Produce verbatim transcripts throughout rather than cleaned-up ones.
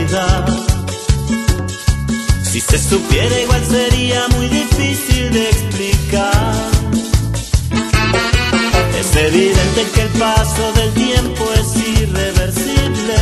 eternidad. Si se supiera igual sería muy difícil de explicar. Es evidente que el paso del tiempo es irreversible,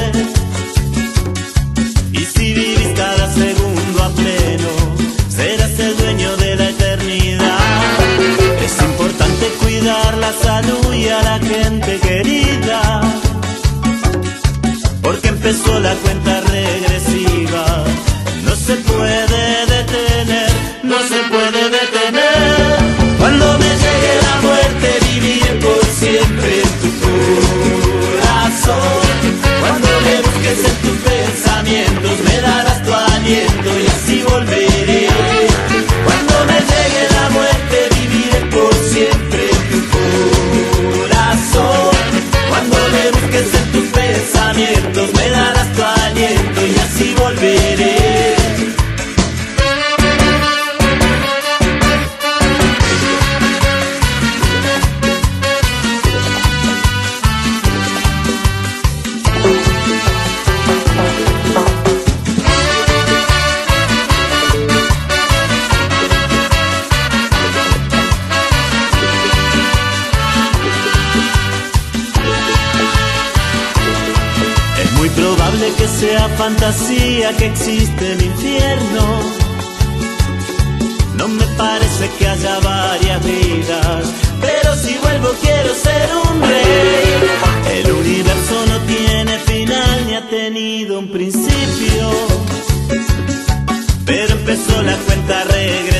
y si vivís cada segundo a pleno, serás el dueño de la eternidad. Es importante cuidar la salud y a la gente querida, porque empezó la cuenta regresiva. No se puede detener, no se puede detener. Cuando me llegue la muerte, vivir por siempre en tu corazón. Cuando me busques en tus pensamientos, me darás tu aliento y así volveré. Cuando me llegue la muerte, viviré por siempre en tu corazón. Cuando me busques en tus pensamientos, me darás tu aliento y así volveré. Muy probable que sea fantasía que existe el infierno. No me parece que haya varias vidas, pero si vuelvo quiero ser un rey. El universo no tiene final ni ha tenido un principio, pero empezó la cuenta regresiva.